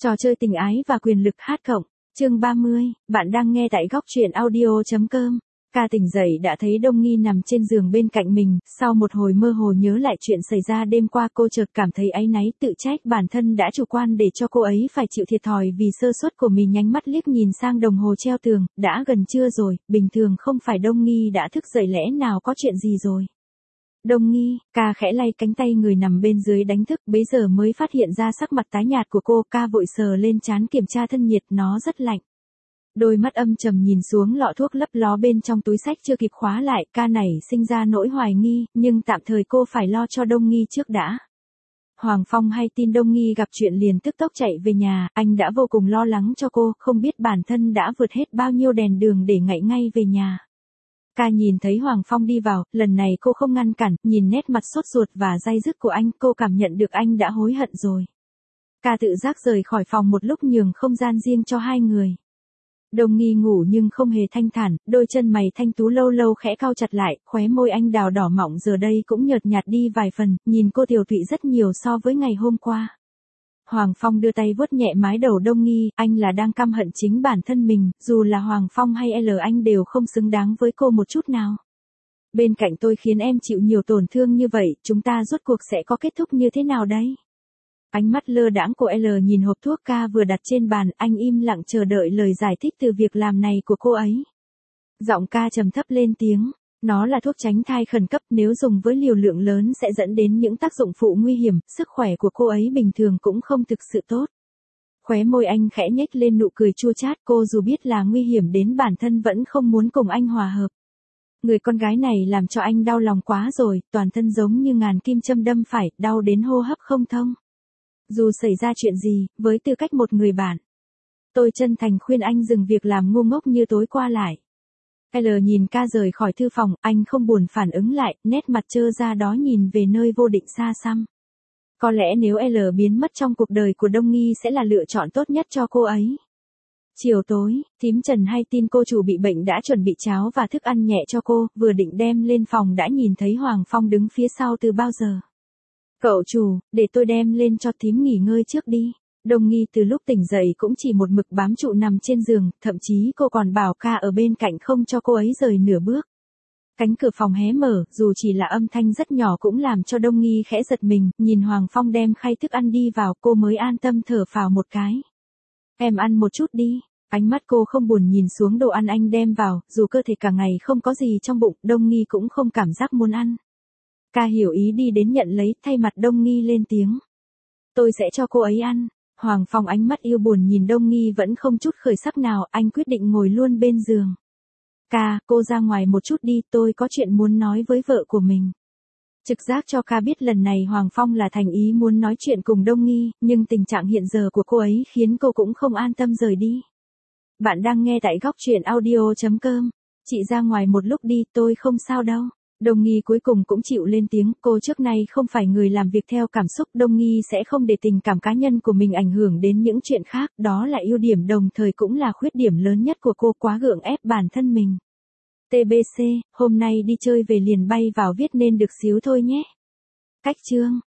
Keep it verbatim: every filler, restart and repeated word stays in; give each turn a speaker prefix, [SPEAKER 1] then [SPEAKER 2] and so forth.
[SPEAKER 1] Trò chơi tình ái và quyền lực hát cộng, chương ba mươi, bạn đang nghe tại góc truyện audio.com. Ca tỉnh dậy đã thấy Đông Nghi nằm trên giường bên cạnh mình, sau một hồi mơ hồ nhớ lại chuyện xảy ra đêm qua cô chợt cảm thấy áy náy tự trách bản thân đã chủ quan để cho cô ấy phải chịu thiệt thòi vì sơ suất của mình. Nhánh mắt liếc nhìn sang đồng hồ treo tường, đã gần trưa rồi, bình thường không phải Đông Nghi đã thức dậy lẽ nào có chuyện gì rồi. Đông Nghi, ca khẽ lay cánh tay người nằm bên dưới đánh thức, bấy giờ mới phát hiện ra sắc mặt tái nhạt của cô. Ca vội sờ lên trán kiểm tra thân nhiệt, nó rất lạnh. Đôi mắt âm trầm nhìn xuống lọ thuốc lấp ló bên trong túi xách chưa kịp khóa lại. Ca nảy sinh ra nỗi hoài nghi, nhưng tạm thời cô phải lo cho Đông Nghi trước đã. Hoàng Phong hay tin Đông Nghi gặp chuyện liền tức tốc chạy về nhà, anh đã vô cùng lo lắng cho cô, không biết bản thân đã vượt hết bao nhiêu đèn đường để ngại ngay về nhà. Ca nhìn thấy Hoàng Phong đi vào, lần này cô không ngăn cản, nhìn nét mặt sốt ruột và day dứt của anh, cô cảm nhận được anh đã hối hận rồi. Ca tự giác rời khỏi phòng một lúc nhường không gian riêng cho hai người. Đông Nghi ngủ nhưng không hề thanh thản, đôi chân mày thanh tú lâu lâu khẽ cau chặt lại, khóe môi anh đào đỏ mọng giờ đây cũng nhợt nhạt đi vài phần, nhìn cô tiều tụy rất nhiều so với ngày hôm qua. Hoàng Phong đưa tay vuốt nhẹ mái đầu Đông Nghi, anh là đang căm hận chính bản thân mình, dù là Hoàng Phong hay L anh đều không xứng đáng với cô một chút nào. Bên cạnh tôi khiến em chịu nhiều tổn thương như vậy, chúng ta rốt cuộc sẽ có kết thúc như thế nào đấy? Ánh mắt lơ đãng của L nhìn hộp thuốc Ca vừa đặt trên bàn, anh im lặng chờ đợi lời giải thích từ việc làm này của cô ấy. Giọng Ca trầm thấp lên tiếng. Nó là thuốc tránh thai khẩn cấp, nếu dùng với liều lượng lớn sẽ dẫn đến những tác dụng phụ nguy hiểm, sức khỏe của cô ấy bình thường cũng không thực sự tốt. Khóe môi anh khẽ nhếch lên nụ cười chua chát, cô dù biết là nguy hiểm đến bản thân vẫn không muốn cùng anh hòa hợp. Người con gái này làm cho anh đau lòng quá rồi, toàn thân giống như ngàn kim châm đâm phải, đau đến hô hấp không thông. Dù xảy ra chuyện gì, với tư cách một người bạn, tôi chân thành khuyên anh dừng việc làm ngu ngốc như tối qua lại. L nhìn Ca rời khỏi thư phòng, anh không buồn phản ứng lại, nét mặt trơ ra đó nhìn về nơi vô định xa xăm. Có lẽ nếu L biến mất trong cuộc đời của Đông Nghi sẽ là lựa chọn tốt nhất cho cô ấy. Chiều tối, thím Trần hay tin cô chủ bị bệnh đã chuẩn bị cháo và thức ăn nhẹ cho cô, vừa định đem lên phòng đã nhìn thấy Hoàng Phong đứng phía sau từ bao giờ. Cậu chủ, để tôi đem lên cho thím nghỉ ngơi trước đi. Đông Nghi từ lúc tỉnh dậy cũng chỉ một mực bám trụ nằm trên giường, thậm chí cô còn bảo Ca ở bên cạnh không cho cô ấy rời nửa bước. Cánh cửa phòng hé mở, dù chỉ là âm thanh rất nhỏ cũng làm cho Đông Nghi khẽ giật mình, nhìn Hoàng Phong đem khay thức ăn đi vào, cô mới an tâm thở phào một cái. Em ăn một chút đi. Ánh mắt cô không buồn nhìn xuống đồ ăn anh đem vào, dù cơ thể cả ngày không có gì trong bụng, Đông Nghi cũng không cảm giác muốn ăn. Ca hiểu ý đi đến nhận lấy, thay mặt Đông Nghi lên tiếng. Tôi sẽ cho cô ấy ăn. Hoàng Phong ánh mắt yêu buồn nhìn Đông Nghi vẫn không chút khởi sắc nào, anh quyết định ngồi luôn bên giường. Ca, cô ra ngoài một chút đi, tôi có chuyện muốn nói với vợ của mình. Trực giác cho Ca biết lần này Hoàng Phong là thành ý muốn nói chuyện cùng Đông Nghi, nhưng tình trạng hiện giờ của cô ấy khiến cô cũng không an tâm rời đi. Bạn đang nghe tại góc truyện audio.com. Chị ra ngoài một lúc đi, tôi không sao đâu. Đông Nghi cuối cùng cũng chịu lên tiếng, cô trước nay không phải người làm việc theo cảm xúc, Đông Nghi sẽ không để tình cảm cá nhân của mình ảnh hưởng đến những chuyện khác, đó là ưu điểm đồng thời cũng là khuyết điểm lớn nhất của cô, quá gượng ép bản thân mình. tê bê xê, hôm nay đi chơi về liền bay vào viết nên được xíu thôi nhé. Cách chương.